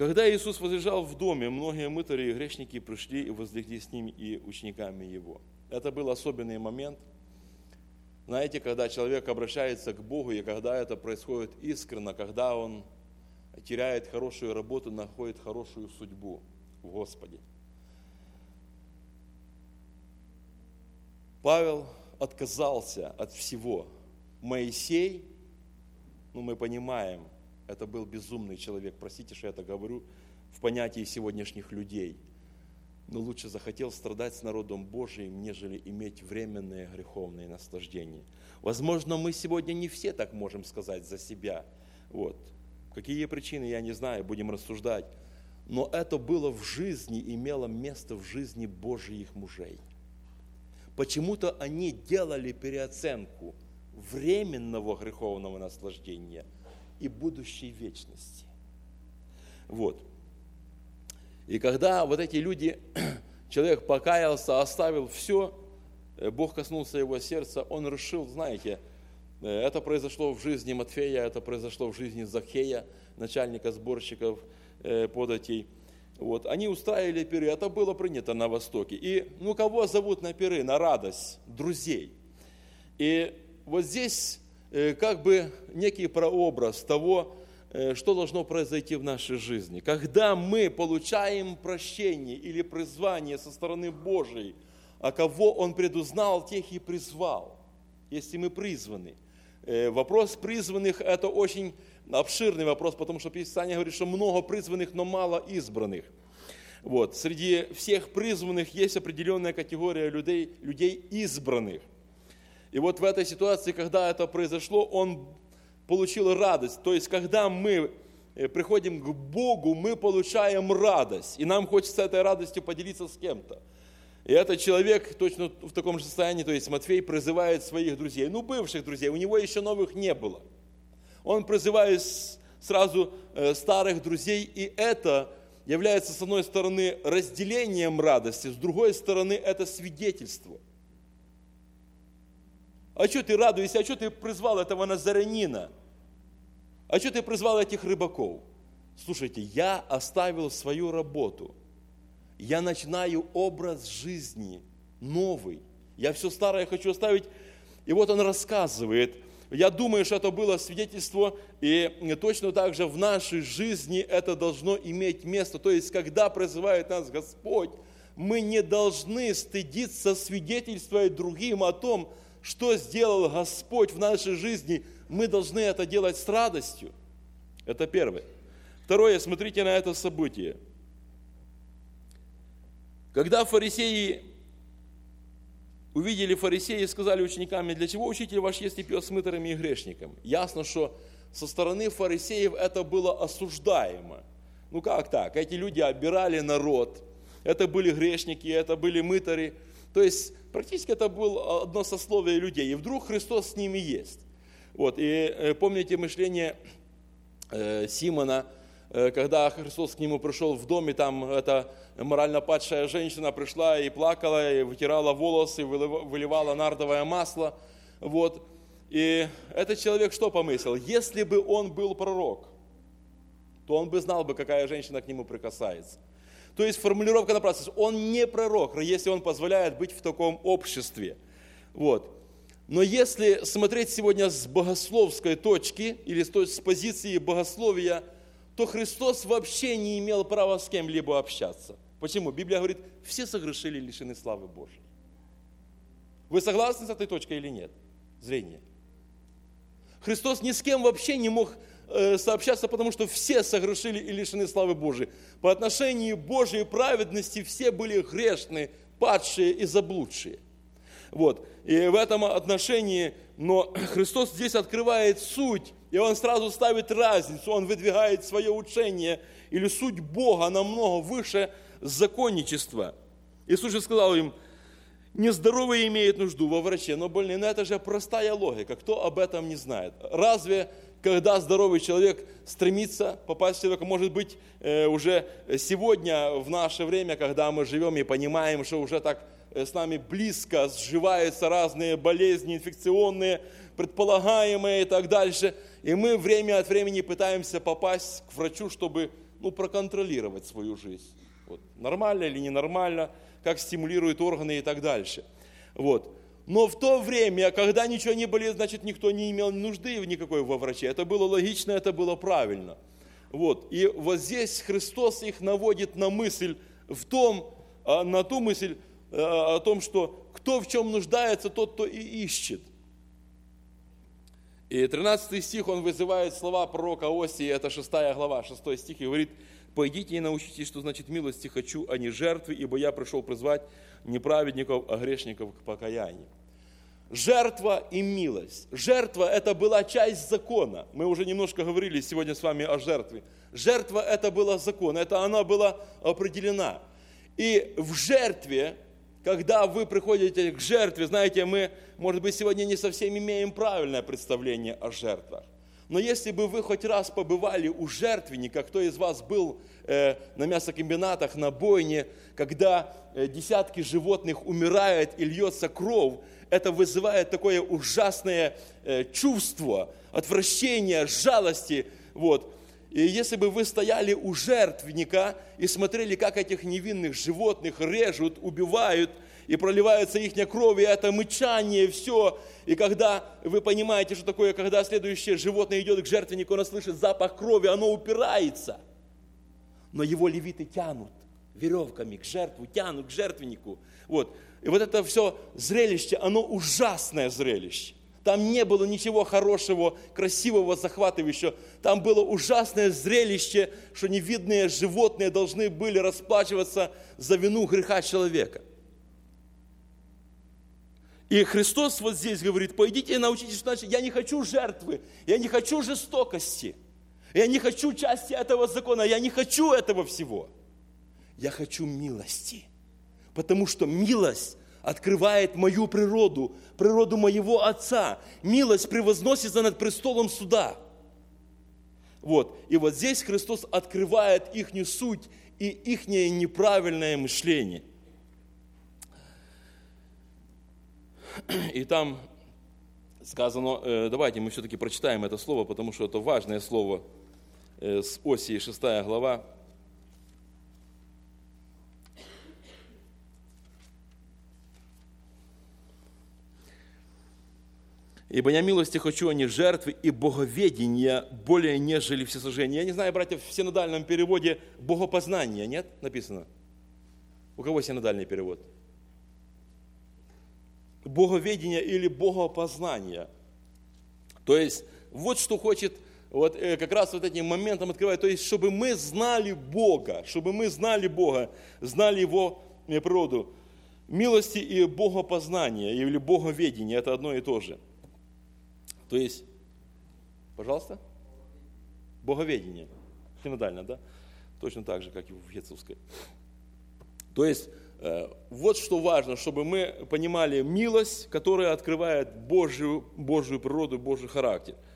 Когда Иисус возлежал в доме, многие мытари и грешники пришли и возлегли с ним и учениками Его. Это был особенный момент. Знаете, когда человек обращается к Богу, и когда это происходит искренне, когда он теряет хорошую работу, находит хорошую судьбу в Господе. Павел отказался от всего. Моисей, мы понимаем, это был безумный человек. Простите, что я это говорю в понятии сегодняшних людей. Но лучше захотел страдать с народом Божиим, нежели иметь временные греховные наслаждения. Возможно, мы сегодня не все так можем сказать за себя. Какие причины, я не знаю, будем рассуждать. Но это было в жизни, имело место в жизни Божьих мужей. Почему-то они делали переоценку временного греховного наслаждения и будущей вечности. И когда эти люди, человек покаялся, оставил все, Бог коснулся его сердца, он решил, знаете, это произошло в жизни Матфея, это произошло в жизни Захея, начальника сборщиков податей. Они устраивали пиры, это было принято на Востоке. И кого зовут на пиры, на радость? Друзей. И здесь некий прообраз того, что должно произойти в нашей жизни. Когда мы получаем прощение или призвание со стороны Божией, а кого Он предузнал, тех и призвал, если мы призваны. Вопрос призванных – это очень обширный вопрос, потому что Писание говорит, что много призванных, но мало избранных. Среди всех призванных есть определенная категория людей избранных. И в этой ситуации, когда это произошло, он получил радость. То есть, когда мы приходим к Богу, мы получаем радость. И нам хочется этой радостью поделиться с кем-то. И этот человек точно в таком же состоянии, то есть Матфей призывает своих друзей, бывших друзей, у него еще новых не было. Он призывает сразу старых друзей, и это является, с одной стороны, разделением радости, с другой стороны, это свидетельство. А что ты радуешься, а что ты призвал этого назаранина? А что ты призвал этих рыбаков? Слушайте, я оставил свою работу. Я начинаю образ жизни новый. Я все старое хочу оставить. И он рассказывает. Я думаю, что это было свидетельство, и точно так же в нашей жизни это должно иметь место. То есть, когда призывает нас Господь, мы не должны стыдиться свидетельствовать другим о том, что сделал Господь в нашей жизни. Мы должны это делать с радостью. Это первое. Второе, смотрите на это событие. Когда фарисеи сказали ученикам: для чего учитель ваш есть и пьет с мытарями и грешниками? Ясно, что со стороны фарисеев это было осуждаемо. Как так? Эти люди обирали народ, это были грешники, это были мытари. То есть практически это было одно сословие людей. И вдруг Христос с ними есть. И помните мышление Симона, когда Христос к нему пришел в дом, и там эта морально падшая женщина пришла и плакала, и вытирала волосы, выливала нардовое масло. И этот человек что помыслил? Если бы он был пророк, то он бы знал, какая женщина к нему прикасается. То есть формулировка напрасна. Он не пророк, если он позволяет быть в таком обществе. Но если смотреть сегодня с богословской точки, или с позиции богословия, то Христос вообще не имел права с кем-либо общаться. Почему? Библия говорит, все согрешили и лишены славы Божьей. Вы согласны с этой точкой или нет? Зрение. Христос ни с кем вообще не мог сообщаться, потому что все согрешили и лишены славы Божией. По отношению Божьей праведности все были грешны, падшие и заблудшие. И в этом отношении, но Христос здесь открывает суть, и Он сразу ставит разницу, Он выдвигает свое учение, или суть Бога намного выше законничества. Иисус же сказал им: нездоровые имеют нужду во враче, но больные. Но это же простая логика, кто об этом не знает? Разве когда здоровый человек стремится попасть в человека, может быть, уже сегодня, в наше время, когда мы живем и понимаем, что уже так с нами близко сживаются разные болезни инфекционные, предполагаемые и так дальше, и мы время от времени пытаемся попасть к врачу, чтобы проконтролировать свою жизнь. Вот, нормально или ненормально, как стимулируют органы и так дальше. Вот. Но в то время, когда ничего не болело, значит, никто не имел нужды никакой во враче. Это было логично, это было правильно. Вот. И вот здесь Христос их наводит на мысль на ту мысль о том, что кто в чем нуждается, тот, кто и ищет. И 13 стих, он вызывает слова пророка Осии, это 6 глава, 6 стих, и говорит: «Пойдите и научитесь, что значит милости хочу, а не жертвы, ибо я пришел призвать не праведников, а грешников к покаянию». Жертва и милость. Жертва – это была часть закона. Мы уже немножко говорили сегодня с вами о жертве. Жертва – это был закон, она была определена. И в жертве, когда вы приходите к жертве, знаете, мы, может быть, сегодня не совсем имеем правильное представление о жертвах. Но если бы вы хоть раз побывали у жертвенника, кто из вас был на мясокомбинатах, на бойне, когда десятки животных умирают и льется кровь, это вызывает такое ужасное чувство, отвращение, жалости. Вот. И если бы вы стояли у жертвенника и смотрели, как этих невинных животных режут, убивают, и проливается их кровь, и это мычание, все. И когда вы понимаете, что такое, когда следующее животное идет к жертвеннику, оно слышит запах крови, оно упирается. Но его левиты тянут веревками к жертву, тянут к жертвеннику. Вот. И вот это все зрелище, оно ужасное зрелище. Там не было ничего хорошего, красивого, захватывающего. Там было ужасное зрелище, что невидные животные должны были расплачиваться за вину греха человека. И Христос вот здесь говорит: пойдите и научитесь, что значит, я не хочу жертвы, я не хочу жестокости, я не хочу части этого закона, я не хочу этого всего. Я хочу милости, потому что милость открывает мою природу, природу моего Отца. Милость превозносится над престолом суда. Вот. И вот здесь Христос открывает ихнюю суть и ихнее неправильное мышление. И там сказано, давайте мы все-таки прочитаем это слово, потому что это важное слово с Осии, 6 глава. «Ибо я милости хочу, а не жертвы, и боговедения более, нежели всесожжения». Я не знаю, братья, в синодальном переводе богопознание, нет? Написано. У кого синодальный перевод? Боговедение или богопознание. То есть, вот что хочет вот как раз вот этим моментом открывать. То есть, чтобы мы знали Бога, знали Его природу. Милости и богопознание или боговедение – это одно и то же. То есть, пожалуйста, боговедение, синодально, да? Точно так же, как и в Гетцевской. То есть, вот что важно, чтобы мы понимали милость, которая открывает Божью природу, Божий характер.